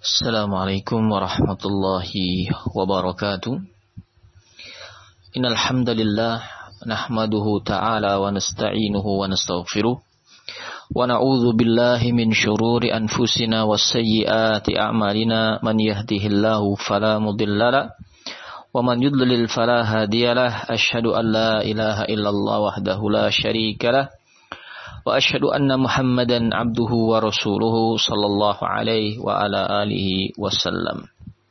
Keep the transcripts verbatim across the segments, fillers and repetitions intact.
Assalamualaikum warahmatullahi wabarakatuh. Innal hamdalillah nahmaduhu ta'ala wa nasta'inuhu wa nastaghfiruh wa na'udzu billahi min shururi anfusina was sayyiati a'malina man yahdihillahu fala mudhillalah wa man yudlil fala hadiyalah. Asyhadu an la ilaha illallah wahdahu la syarikalah wa asyhadu anna Muhammadan abduhu wa rasuluhu sallallahu alaihi wa ala alihi wasallam.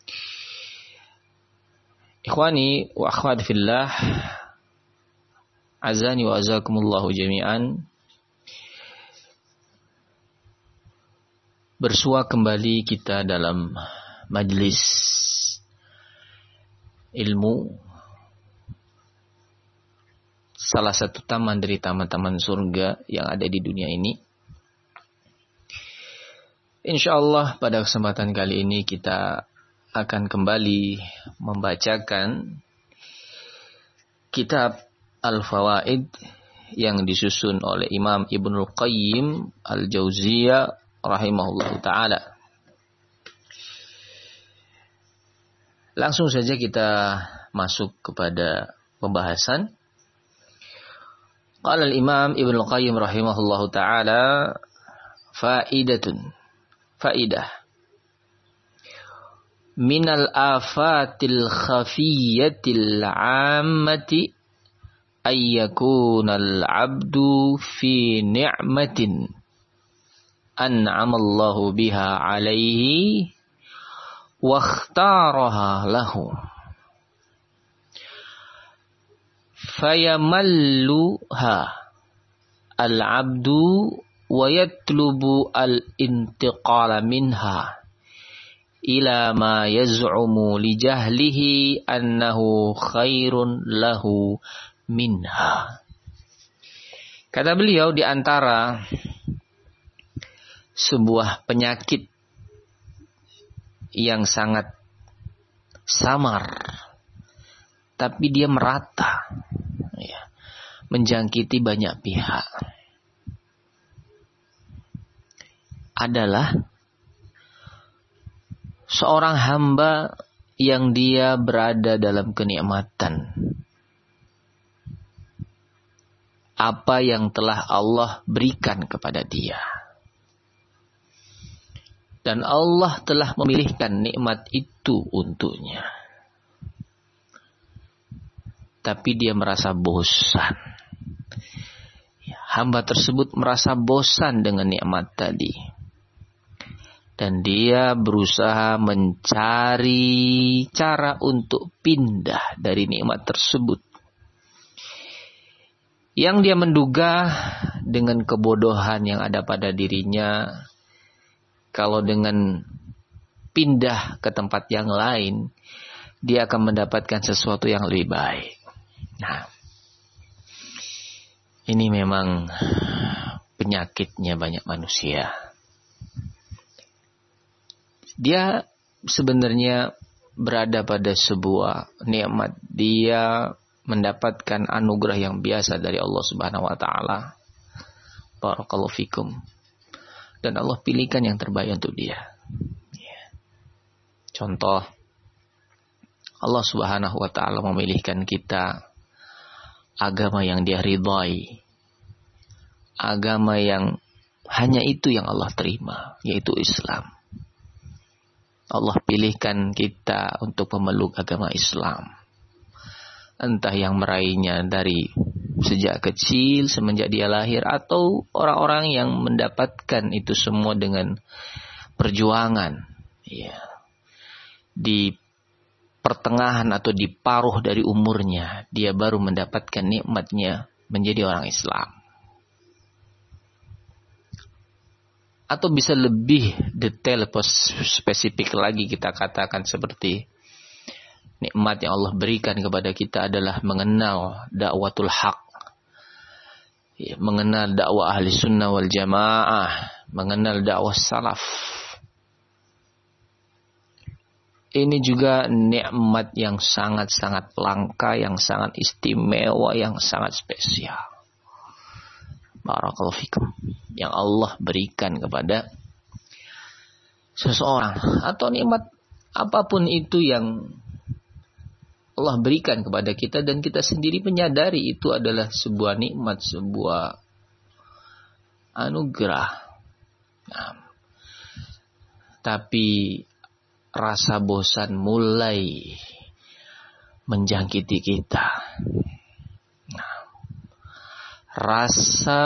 Ikhwani wa akhwati fillah, azani wa azakumullahu jami'an. Bersua kembali kita dalam majlis ilmu, salah satu taman dari taman-taman surga yang ada di dunia ini. Insyaallah pada kesempatan kali ini kita akan kembali membacakan kitab Al-Fawaid yang disusun oleh Imam Ibnul Qayyim Al-Jauziyah rahimahullahu ta'ala. Langsung saja kita masuk kepada pembahasan. Qala al-Imam Ibnu Qayyim rahimahullahu taala, faidatun, faidah minal afatil khafiyyatil 'ammati ay yakunal 'abdu fi ni'matin an'amallahu biha 'alaihi wa ikhtaraha lahu fayamalluha al-'abdu wa yatlubu al-intiqala minha ila ma yaz'umu li jahlihi annahu khairun lahu minha. Kata beliau, di antara sebuah penyakit yang sangat samar tapi dia merata, ya, menjangkiti banyak pihak, adalah seorang hamba yang dia berada dalam kenikmatan apa yang telah Allah berikan kepada dia, dan Allah telah memilihkan nikmat itu untuknya. Tapi dia merasa bosan. Hamba tersebut merasa bosan dengan nikmat tadi. Dan dia berusaha mencari cara untuk pindah dari nikmat tersebut. Yang dia menduga dengan kebodohan yang ada pada dirinya, kalau dengan pindah ke tempat yang lain, dia akan mendapatkan sesuatu yang lebih baik. Nah, ini memang penyakitnya banyak manusia. Dia sebenarnya berada pada sebuah nikmat. Dia mendapatkan anugerah yang biasa dari Allah Subhanahu wa taala. Barakallahu fikum. Dan Allah pilihkan yang terbaik untuk dia. Contoh, Allah Subhanahu wa taala memilihkan kita agama yang dia ridhai, agama yang hanya itu yang Allah terima, yaitu Islam. Allah pilihkan kita untuk memeluk agama Islam, entah yang meraihnya dari sejak kecil semenjak dia lahir, atau orang-orang yang mendapatkan itu semua dengan perjuangan, ya, di pertengahan atau di paruh dari umurnya dia baru mendapatkan nikmatnya menjadi orang Islam. Atau bisa lebih detail, spesifik lagi kita katakan seperti nikmat yang Allah berikan kepada kita adalah mengenal dakwatul haq, ya, mengenal dakwah ahli sunnah wal jamaah, mengenal dakwah salaf. Ini juga nikmat yang sangat-sangat langka, yang sangat istimewa, yang sangat spesial. Barakallahu fikum. Yang Allah berikan kepada seseorang atau nikmat apapun itu yang Allah berikan kepada kita dan kita sendiri menyadari itu adalah sebuah nikmat, sebuah anugerah. Nah, tapi rasa bosan mulai menjangkiti kita. Nah, rasa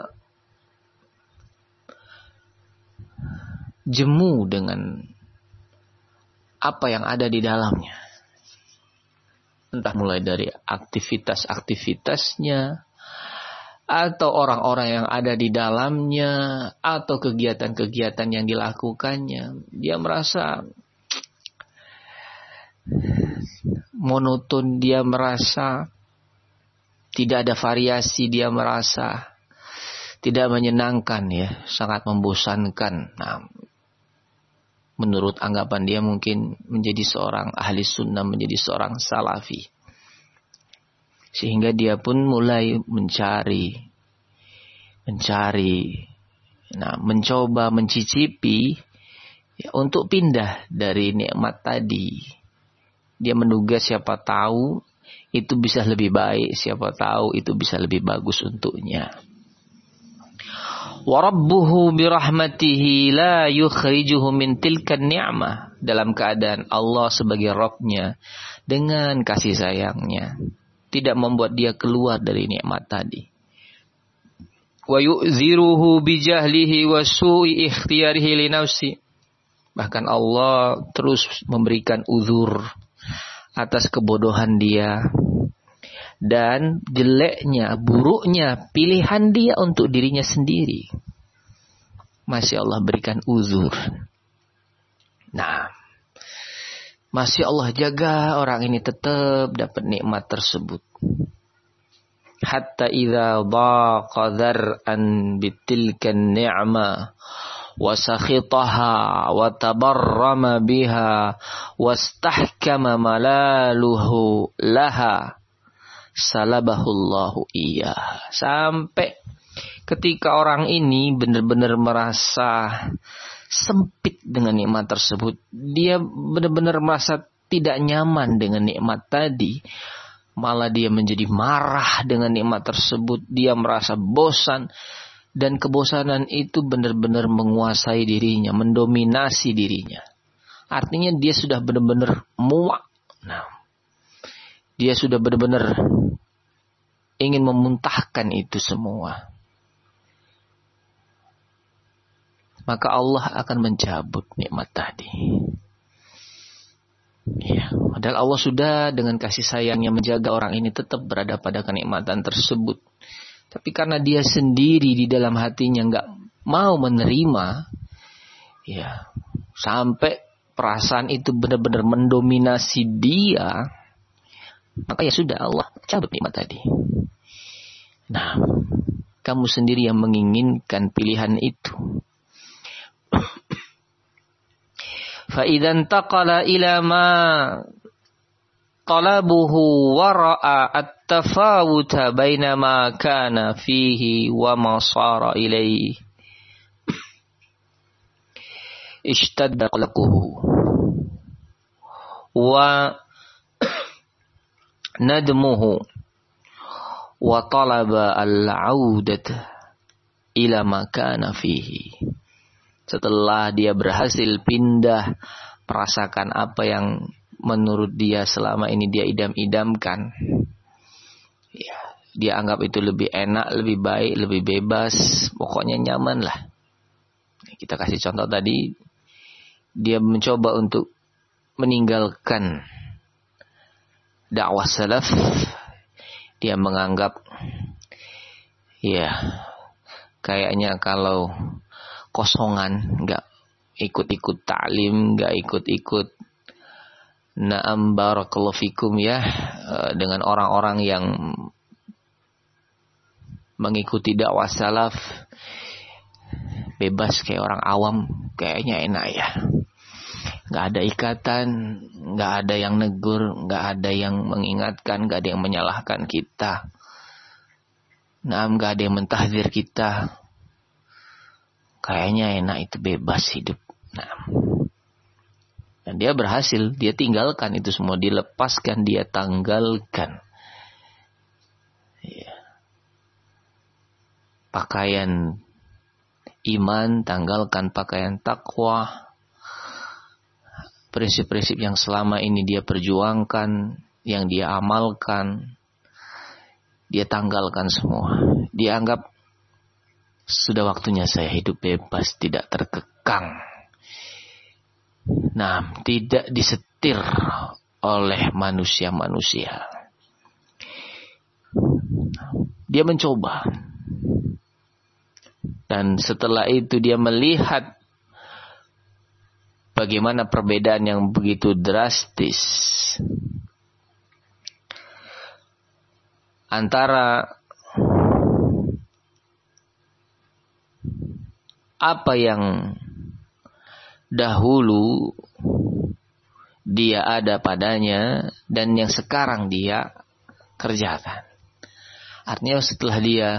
jemu dengan apa yang ada di dalamnya. Entah mulai dari aktivitas-aktivitasnya, atau orang-orang yang ada di dalamnya, atau kegiatan-kegiatan yang dilakukannya. Dia merasa monoton, dia merasa tidak ada variasi, dia merasa tidak menyenangkan, ya, sangat membosankan. Nah, menurut anggapan dia mungkin menjadi seorang ahli sunnah, menjadi seorang salafi. Sehingga dia pun mulai mencari, mencari, nah, mencoba, mencicipi, ya, untuk pindah dari nikmat tadi. Dia menduga siapa tahu itu bisa lebih baik, siapa tahu itu bisa lebih bagus untuknya. Wa rabbuhu birahmatihi la yukhrijuhu min tilkan ni'mah. Dalam keadaan Allah sebagai Rabb-nya dengan kasih sayangnya tidak membuat dia keluar dari nikmat tadi. Wa yu'ziruhu bijahlihi wa su'i ikhtiyarihi li nafsi. Bahkan Allah terus memberikan uzur atas kebodohan dia dan jeleknya, buruknya pilihan dia untuk dirinya sendiri. Masih Allah berikan uzur. Nah, masih Allah jaga orang ini tetap dapat nikmat tersebut. Hatta idza dhaqa dhar'an bitilkan ni'mah wa sakhitaha wa tabarrama biha wastahkama malaluhu laha salabahullahu iya. Sampai ketika orang ini benar-benar merasa sempit dengan nikmat tersebut, dia benar-benar merasa tidak nyaman dengan nikmat tadi, malah dia menjadi marah dengan nikmat tersebut, dia merasa bosan, dan kebosanan itu benar-benar menguasai dirinya, mendominasi dirinya. Artinya dia sudah benar-benar muak. Nah, dia sudah benar-benar ingin memuntahkan itu semua. Maka Allah akan mencabut nikmat tadi. Ya, padahal Allah sudah dengan kasih sayangnya menjaga orang ini tetap berada pada kenikmatan tersebut. Tapi karena dia sendiri di dalam hatinya nggak mau menerima, ya, sampai perasaan itu benar-benar mendominasi dia, maka ya sudah, Allah cabut nikmat tadi. Nah, kamu sendiri yang menginginkan pilihan itu. Fa idzan taqala ila ma talabuhu wa ra'a at-tafawuta baina ma kana fihi wa ma sara ilaihi ishtadda qalquhu wa nadmuhu wa talaba al-'audata ila ma kana fihi. Setelah dia berhasil pindah, merasakan apa yang menurut dia selama ini dia idam-idamkan, ya, dia anggap itu lebih enak, lebih baik, lebih bebas, pokoknya nyaman lah. Kita kasih contoh tadi, dia mencoba untuk meninggalkan dakwah salaf. Dia menganggap, ya, kayaknya kalau kosongan, nggak ikut-ikut ta'lim, nggak ikut-ikut na'am barakallahu fikum, ya, dengan orang-orang yang mengikuti dakwah salaf, bebas kayak orang awam, kayaknya enak ya. Nggak ada ikatan, nggak ada yang negur, nggak ada yang mengingatkan, nggak ada yang menyalahkan kita. Na'am, nggak ada yang mentahdzir kita. Kayaknya enak, itu bebas hidup. Nah, dan dia berhasil, dia tinggalkan itu semua, dilepaskan, dia tanggalkan. Ya. Pakaian iman, tanggalkan pakaian takwa. Prinsip-prinsip yang selama ini dia perjuangkan, yang dia amalkan, dia tanggalkan semua. Dia anggap sudah waktunya saya hidup bebas, tidak terkekang. Nah, tidak disetir oleh manusia-manusia. Dia mencoba. Dan setelah itu dia melihat bagaimana perbedaan yang begitu drastis antara apa yang dahulu dia ada padanya dan yang sekarang dia kerjakan. Artinya setelah dia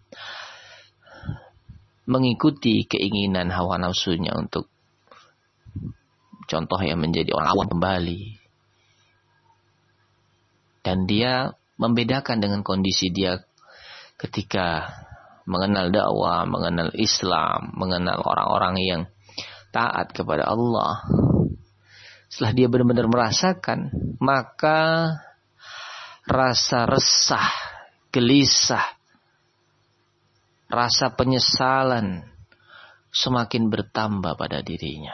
mengikuti keinginan hawa nafsunya untuk contoh yang menjadi orang awam kembali, dan dia membedakan dengan kondisi dia ketika mengenal dakwah, mengenal Islam, mengenal orang-orang yang taat kepada Allah. Setelah dia benar-benar merasakan, maka rasa resah, gelisah, rasa penyesalan semakin bertambah pada dirinya.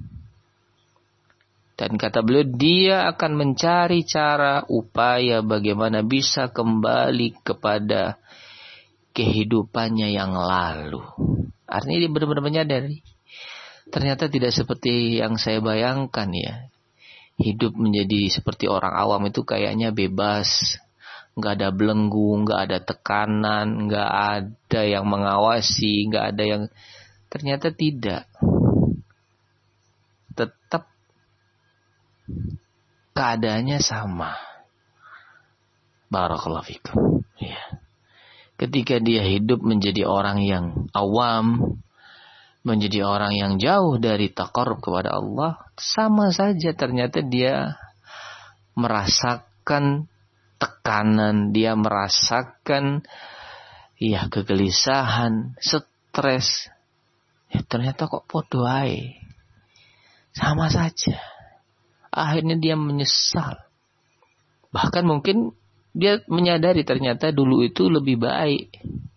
Dan kata beliau, dia akan mencari cara, upaya bagaimana bisa kembali kepada kehidupannya yang lalu. Artinya dia benar-benar menyadari, ternyata tidak seperti yang saya bayangkan ya. Hidup menjadi seperti orang awam itu kayaknya bebas. Nggak ada belenggu, nggak ada tekanan, nggak ada yang mengawasi, nggak ada yang... Ternyata tidak. Tetap keadaannya sama. Barakallahu fikum. Ya. Ketika dia hidup menjadi orang yang awam, menjadi orang yang jauh dari taqarrub kepada Allah, sama saja ternyata dia merasakan tekanan, dia merasakan ya kegelisahan, stres. Ya, ternyata kok podo ae. Sama saja. Akhirnya dia menyesal. Bahkan mungkin dia menyadari ternyata dulu itu lebih baik.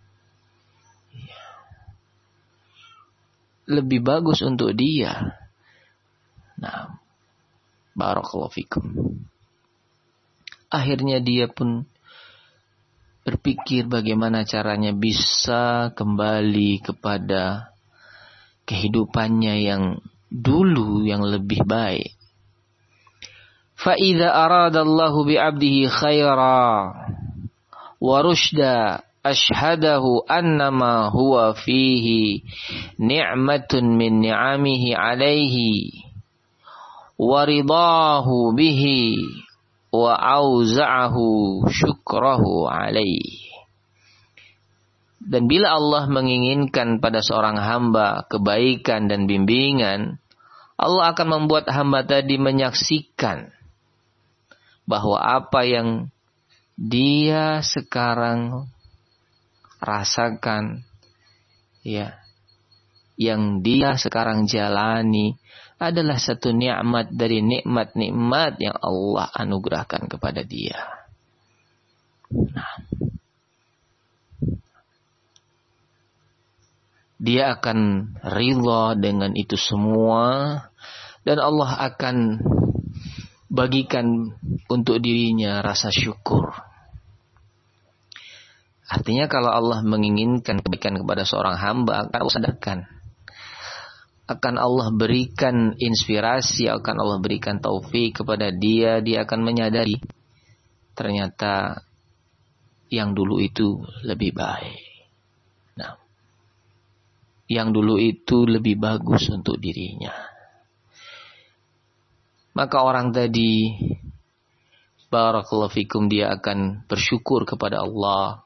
Lebih bagus untuk dia. Nah, barakallahu fikum. Akhirnya dia pun berpikir bagaimana caranya bisa kembali kepada kehidupannya yang dulu yang lebih baik. Fa idza aradallahu bi 'abdihi khaira wa rusyda ashhadahu annama huwa fihi ni'matun min ni'amihi 'alaihi wa ridahu bihi wa auza'ahu syukrahu 'alaihi. Dan bila Allah menginginkan pada seorang hamba kebaikan dan bimbingan, Allah akan membuat hamba tadi menyaksikan bahwa apa yang dia sekarang rasakan, ya, yang dia sekarang jalani adalah satu nikmat dari nikmat-nikmat yang Allah anugerahkan kepada dia. Nah, dia akan ridha dengan itu semua dan Allah akan bagikan untuk dirinya rasa syukur. Artinya kalau Allah menginginkan kebaikan kepada seorang hamba, akan Allah sadarkan. Akan Allah berikan inspirasi, akan Allah berikan taufik kepada dia, dia akan menyadari ternyata yang dulu itu lebih baik. Nah, yang dulu itu lebih bagus untuk dirinya. Maka orang tadi, barakallahu fikum, dia akan bersyukur kepada Allah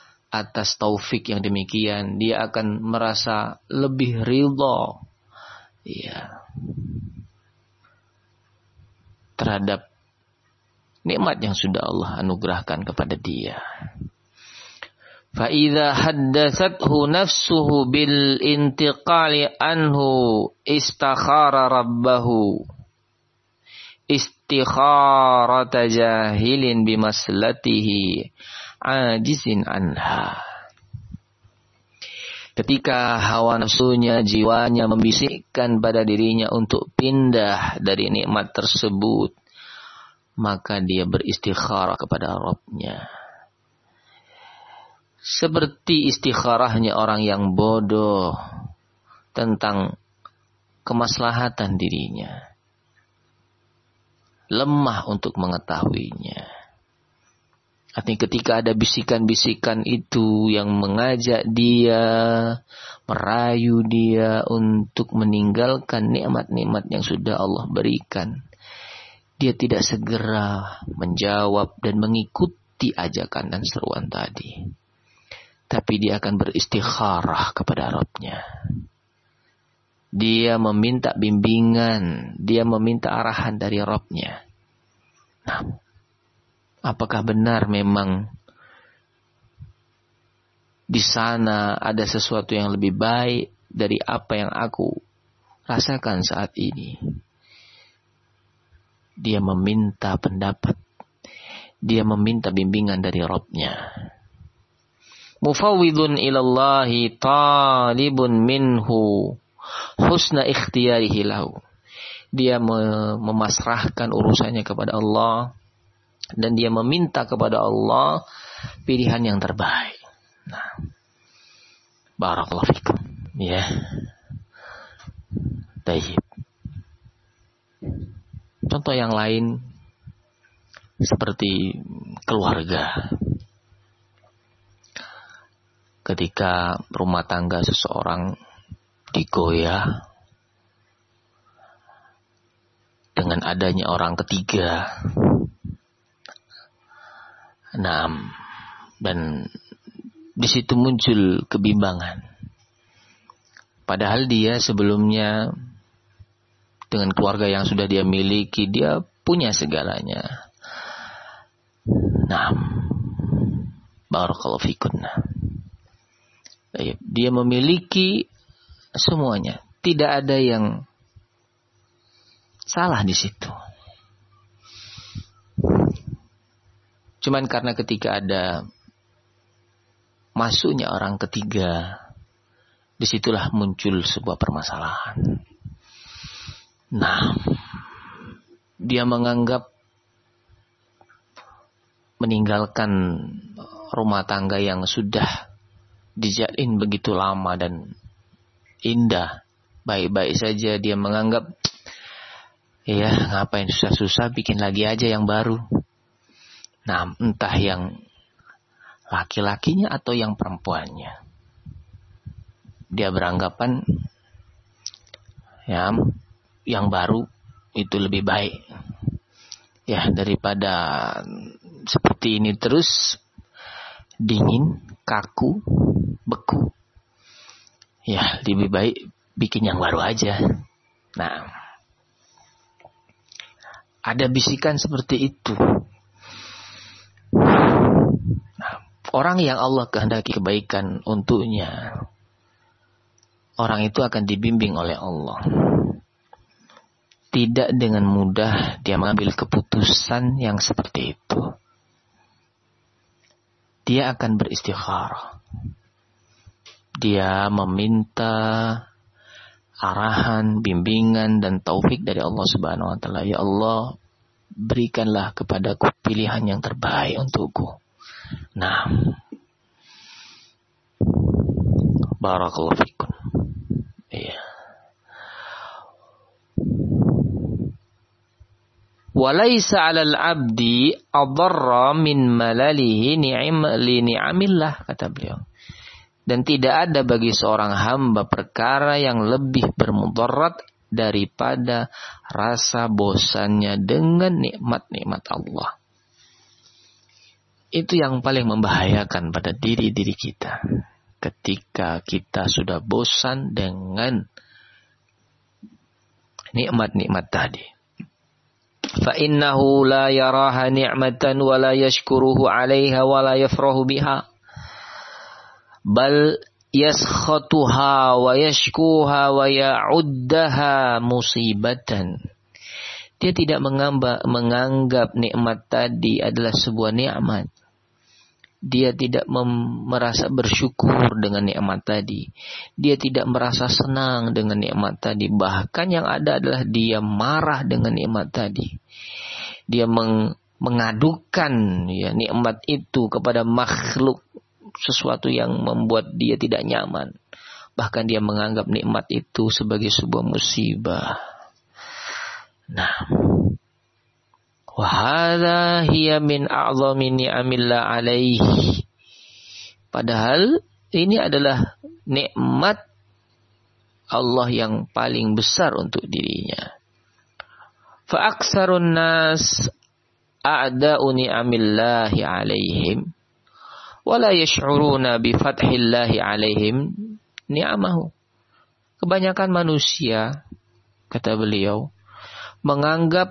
atas taufik yang demikian. Dia akan merasa lebih ridha ya, terhadap nikmat yang sudah Allah anugerahkan kepada dia. Fa idza haddatsathu nafsuhu bil intiqali anhu istakhara rabbahu istikharata jahilin bimaslatihi ajizin anha. Ketika hawa nafsunya, jiwanya membisikkan pada dirinya untuk pindah dari nikmat tersebut, maka dia beristikharah kepada Rabb-Nya. Seperti istikharahnya orang yang bodoh tentang kemaslahatan dirinya. Lemah untuk mengetahuinya. Artinya ketika ada bisikan-bisikan itu yang mengajak dia, merayu dia untuk meninggalkan nikmat-nikmat yang sudah Allah berikan, dia tidak segera menjawab dan mengikuti ajakan dan seruan tadi. Tapi dia akan beristikharah kepada Rabb-Nya. Dia meminta bimbingan, dia meminta arahan dari Rabb-Nya. Nah, apakah benar memang di sana ada sesuatu yang lebih baik dari apa yang aku rasakan saat ini? Dia meminta pendapat. Dia meminta bimbingan dari Rabb-Nya. Mufawwidun ilallahi talibun minhu husna ikhtiyarihi lahu. Dia memasrahkan urusannya kepada Allah. Dan dia meminta kepada Allah pilihan yang terbaik. Nah, barakallahu fikum. Ya. Baik. Contoh yang lain seperti keluarga. Ketika rumah tangga seseorang digoyah dengan adanya orang ketiga. Nah, dan di situ muncul kebimbangan. Padahal dia sebelumnya dengan keluarga yang sudah dia miliki, dia punya segalanya. Nah, barakallahu fikum. Dia memiliki semuanya. Tidak ada yang salah di situ. Cuman karena ketika ada masuknya orang ketiga, disitulah muncul sebuah permasalahan. Nah, dia menganggap meninggalkan rumah tangga yang sudah dijalin begitu lama dan indah, baik-baik saja, dia menganggap, ya ngapain susah-susah, bikin lagi aja yang baru. Nah, entah yang laki-lakinya atau yang perempuannya, dia beranggapan ya yang baru itu lebih baik ya daripada seperti ini terus, dingin, kaku, beku. Ya lebih baik bikin yang baru aja. Nah, ada bisikan seperti itu. Nah, orang yang Allah kehendaki kebaikan untuknya, orang itu akan dibimbing oleh Allah. Tidak dengan mudah dia mengambil keputusan yang seperti itu. Dia akan beristikharah. Dia meminta arahan, bimbingan dan taufik dari Allah Subhanahu wa taala. Ya Allah, berikanlah kepadaku pilihan yang terbaik untukku. Nah, barakallahu fikum. Iya. Walaysa 'alal 'abdi adarra min malalihi ni'am li ni'amillah, kata beliau. Dan tidak ada bagi seorang hamba perkara yang lebih bermudarat daripada rasa bosannya dengan nikmat-nikmat Allah. Itu yang paling membahayakan pada diri-diri kita. Ketika kita sudah bosan dengan nikmat-nikmat tadi. Fa innahu la yaraha ni'matan wa la yashkuruhu 'alaiha wa la yafrahu biha. Bal yaskhatuha wa yashkuha wa ya'uddaha musibatan. Dia tidak menganggap, menganggap nikmat tadi adalah sebuah nikmat. Dia tidak mem- merasa bersyukur dengan nikmat tadi. Dia tidak merasa senang dengan nikmat tadi. Bahkan yang ada adalah dia marah dengan nikmat tadi. Dia meng- mengadukan ya, nikmat itu kepada makhluk, sesuatu yang membuat dia tidak nyaman. Bahkan dia menganggap nikmat itu sebagai sebuah musibah. Nah, wahada hiya min a'zami ni'amillah alaihi. Padahal ini adalah nikmat Allah yang paling besar untuk dirinya. Fa aksarun nas a'da'u ni'amillahi alaihim wa la yash'uruna bi fathillahi alaihim ni'amahu. Kebanyakan manusia, kata beliau, menganggap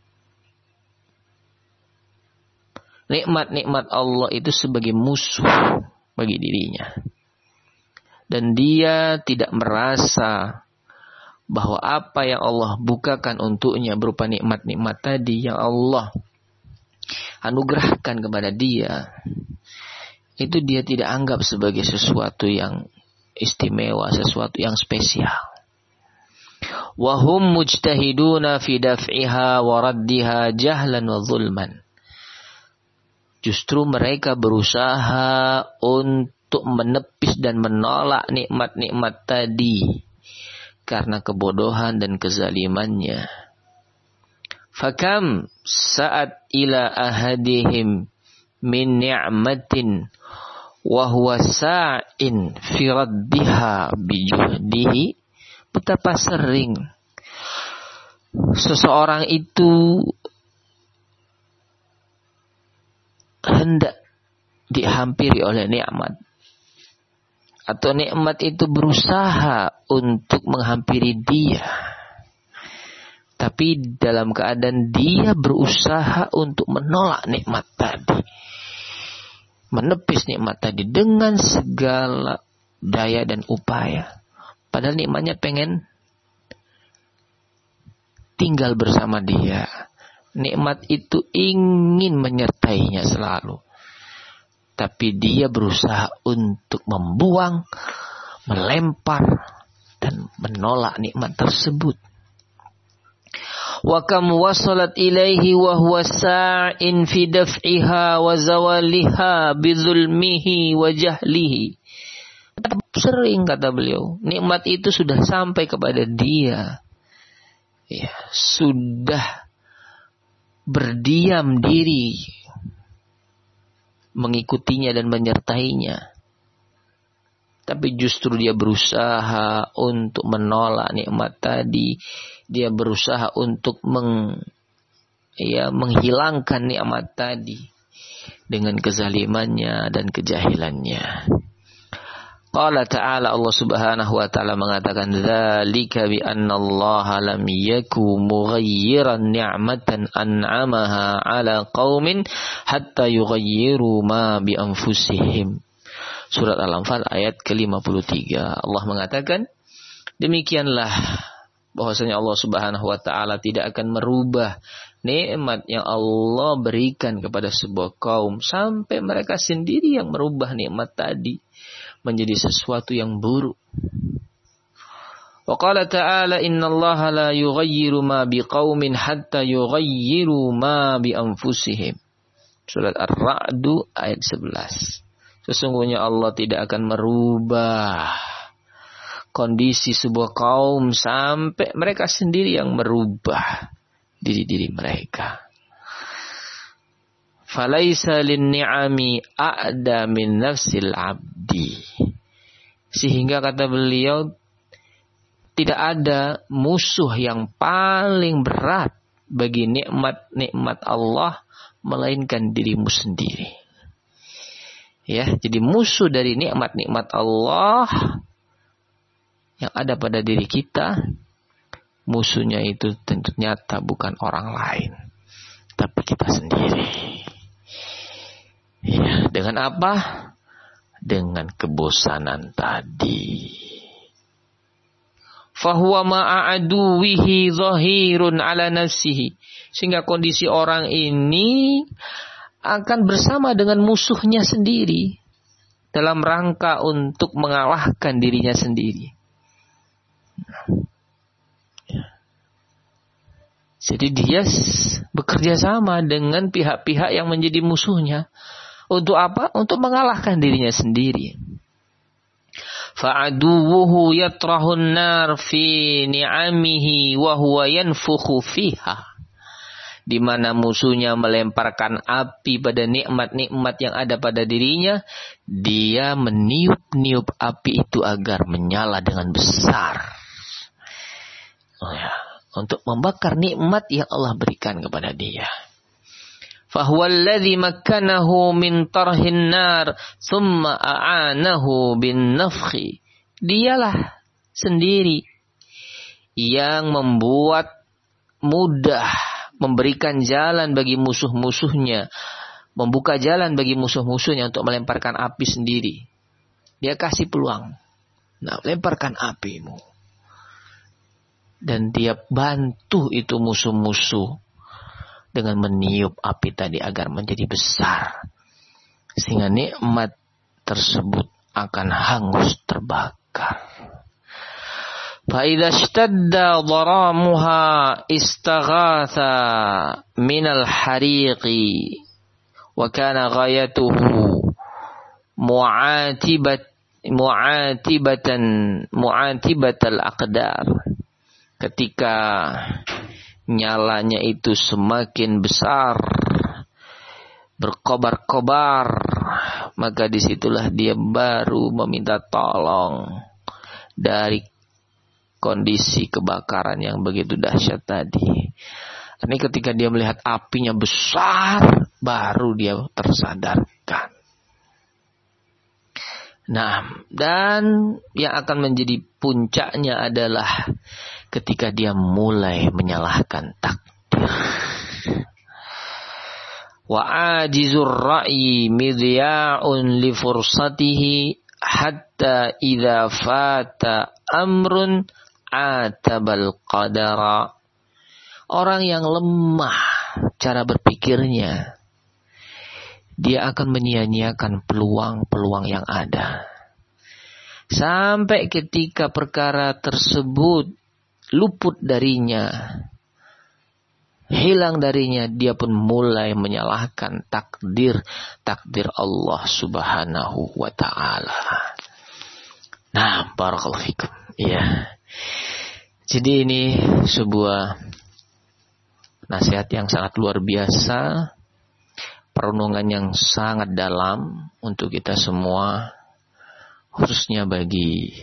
nikmat-nikmat Allah itu sebagai musuh bagi dirinya. Dan dia tidak merasa bahwa apa yang Allah bukakan untuknya berupa nikmat-nikmat tadi yang Allah anugerahkan kepada dia, itu dia tidak anggap sebagai sesuatu yang istimewa, sesuatu yang spesial. Wa hum mujtahiduna fi daf'iha wa raddiha jahlan wa zulman. Justru mereka berusaha untuk menepis dan menolak nikmat-nikmat tadi karena kebodohan dan kezalimannya. Fakam saat ila ahadihim min ni'matin wa huwa sa'in fi raddiha bijuhdihi. Betapa sering seseorang itu hendak dihampiri oleh nikmat, atau nikmat itu berusaha untuk menghampiri dia, tapi dalam keadaan dia berusaha untuk menolak nikmat tadi, menepis nikmat tadi dengan segala daya dan upaya. Padahal nikmatnya pengen tinggal bersama dia. Nikmat itu ingin menyertainya selalu. Tapi dia berusaha untuk membuang, melempar, dan menolak nikmat tersebut. Wa kam wasalat ilaihi wa huwa sa'in fi daf'iha wa zawaliha bizulmihi wa jahlihi. Sering, kata beliau, nikmat itu sudah sampai kepada dia. Ya, sudah berdiam diri mengikutinya dan menyertainya, tapi justru dia berusaha untuk menolak nikmat tadi. Dia berusaha untuk meng, ya, menghilangkan nikmat tadi dengan kezalimannya dan kejahilannya. Qala ta'ala, Allah subhanahu wa ta'ala mengatakan, dzalika bi anna Allah lam yaku mughayyiran ni'matan an'amaha 'ala qaumin hatta yughayyiru ma bi anfusihim. Surat Al-Anfal ayat ke lima puluh tiga. Allah mengatakan, demikianlah bahwasanya Allah subhanahu wa ta'ala tidak akan merubah nikmat yang Allah berikan kepada sebuah kaum sampai mereka sendiri yang merubah nikmat tadi menjadi sesuatu yang buruk. Wa qala ta'ala, innallaha la yughayyiru ma biqaumin hatta yughayyiru ma bi anfusihim. Surat Ar-Ra'd ayat sebelas. Sesungguhnya Allah tidak akan merubah kondisi sebuah kaum sampai mereka sendiri yang merubah diri-diri mereka. Falaisa lin-ni'ami a'da min nafsil 'abdi. Sehingga kata beliau, tidak ada musuh yang paling berat bagi nikmat-nikmat Allah melainkan dirimu sendiri. Ya, jadi musuh dari nikmat-nikmat Allah yang ada pada diri kita musuhnya itu ternyata bukan orang lain, tapi kita sendiri. Ya, dengan apa? Dengan kebosanan tadi. Fahuwa ma'aduwihi zahirun ala nafsihi. Sehingga kondisi orang ini akan bersama dengan musuhnya sendiri dalam rangka untuk mengalahkan dirinya sendiri. Jadi dia bekerja sama dengan pihak-pihak yang menjadi musuhnya. Untuk apa? Untuk mengalahkan dirinya sendiri. Fa'aduwuhu yatrahun nar fi ni'amihi wa huwa yanfukhu fiha. Di mana musuhnya melemparkan api pada nikmat-nikmat yang ada pada dirinya, dia meniup-niup api itu agar menyala dengan besar. Oh ya, untuk membakar nikmat yang Allah berikan kepada dia. Fahuwa alladhi makkanahu min tarhin nar thumma a'anahu bin nafkhi. Dialah sendiri yang membuat mudah, memberikan jalan bagi musuh-musuhnya, membuka jalan bagi musuh-musuhnya untuk melemparkan api sendiri. Dia kasih peluang. Nah, lemparkan apimu. Dan dia bantu itu musuh-musuh dengan meniup api tadi agar menjadi besar. Sehingga nikmat tersebut akan hangus terbakar. فَإِذَا اشْتَدَّ ضَرَامُهَا اسْتَغَاثَ مِنَ الْحَرِيقِ وَكَانَ غَايَتُهُ مُعَاتِبَةً مُعَاتِبَةً مُعَاتِبَةَ الْأَقْدَارِ. Ketika nyalanya itu semakin besar, berkobar-kobar, maka disitulah dia baru meminta tolong dari kondisi kebakaran yang begitu dahsyat tadi. Ini ketika dia melihat apinya besar, baru dia tersadarkan. Nah, dan yang akan menjadi puncaknya adalah ketika dia mulai menyalahkan takdir. Wa ajizur ra'yi midya'un li fursatihi hatta idza fata amrun atabal qadara. Orang yang lemah cara berpikirnya, dia akan menyia-nyiakan peluang-peluang yang ada. Sampai ketika perkara tersebut luput darinya, hilang darinya, dia pun mulai menyalahkan takdir takdir Allah Subhanahu wa taala. Nah, barakallahu fikum. Ya. Jadi ini sebuah nasihat yang sangat luar biasa, perenungan yang sangat dalam untuk kita semua, khususnya bagi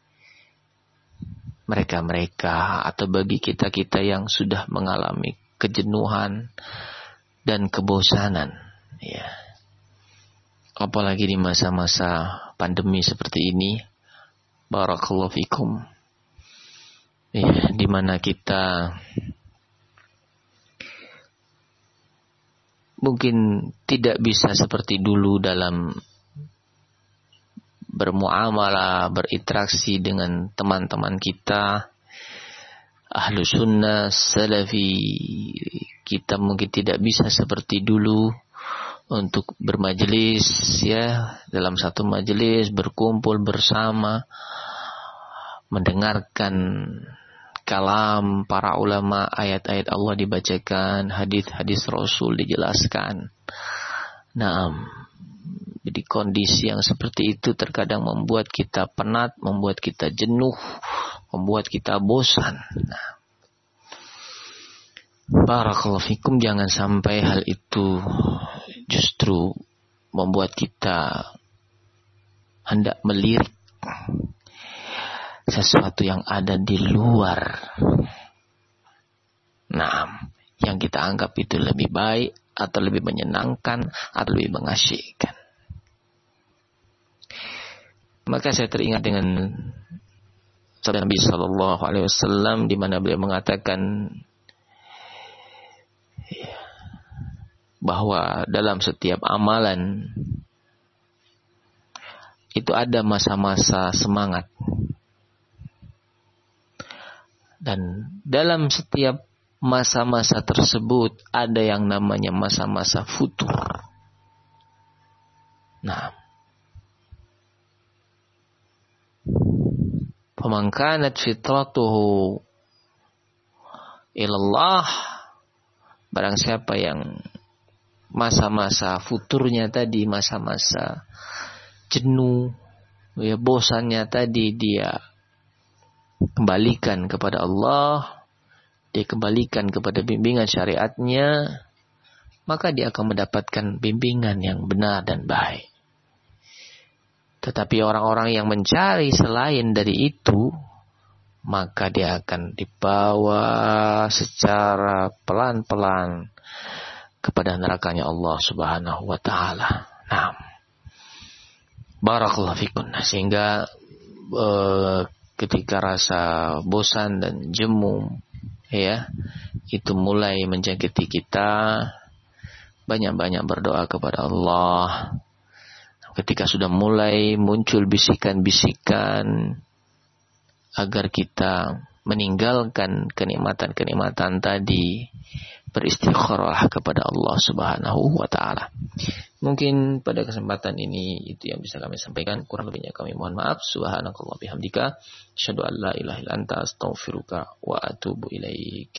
mereka-mereka atau bagi kita-kita yang sudah mengalami kejenuhan dan kebosanan, ya. Apalagi di masa-masa pandemi seperti ini, barakallahu fikum, ya, di mana kita mungkin tidak bisa seperti dulu dalam bermuamalah, berinteraksi dengan teman-teman kita, ahlu sunnah, salafi. Kita mungkin tidak bisa seperti dulu untuk bermajelis, ya, dalam satu majelis, berkumpul bersama, mendengarkan kalam para ulama, ayat-ayat Allah dibacakan, hadis-hadis Rasul dijelaskan. Nah, jadi kondisi yang seperti itu terkadang membuat kita penat, membuat kita jenuh, membuat kita bosan. Nah, barakallahu fikum, jangan sampai hal itu justru membuat kita hendak melirik sesuatu yang ada di luar. Nah, yang kita anggap itu lebih baik atau lebih menyenangkan atau lebih mengasyikkan. Maka saya teringat dengan sabda Nabi Sallallahu Alaihi Wasallam di mana beliau mengatakan bahwa dalam setiap amalan itu ada masa-masa semangat, dan dalam setiap masa-masa tersebut ada yang namanya masa-masa futur. Nah, faman kanat fitratuhu ilallah, barang siapa yang masa-masa futurnya tadi, masa-masa jenuh, ya bosannya tadi, dia kembalikan kepada Allah, dia kembalikan kepada bimbingan syariatnya, maka dia akan mendapatkan bimbingan yang benar dan baik. Tetapi orang-orang yang mencari selain dari itu, maka dia akan dibawa secara pelan-pelan kepada nerakanya Allah Subhanahu wa taala. Nah, barakallahu fikum. Sehingga uh, ketika rasa bosan dan jemu, ya, itu mulai menjangkiti kita, banyak-banyak berdoa kepada Allah. Ketika sudah mulai muncul bisikan-bisikan agar kita meninggalkan kenikmatan-kenikmatan tadi, beristikharah kepada Allah Subhanahu wa taala. Mungkin pada kesempatan ini itu yang bisa kami sampaikan, kurang lebihnya kami mohon maaf. Subhanakallah bihamdika, asyhadu an la ilaha illa anta, astaghfiruka wa atubu ilaik.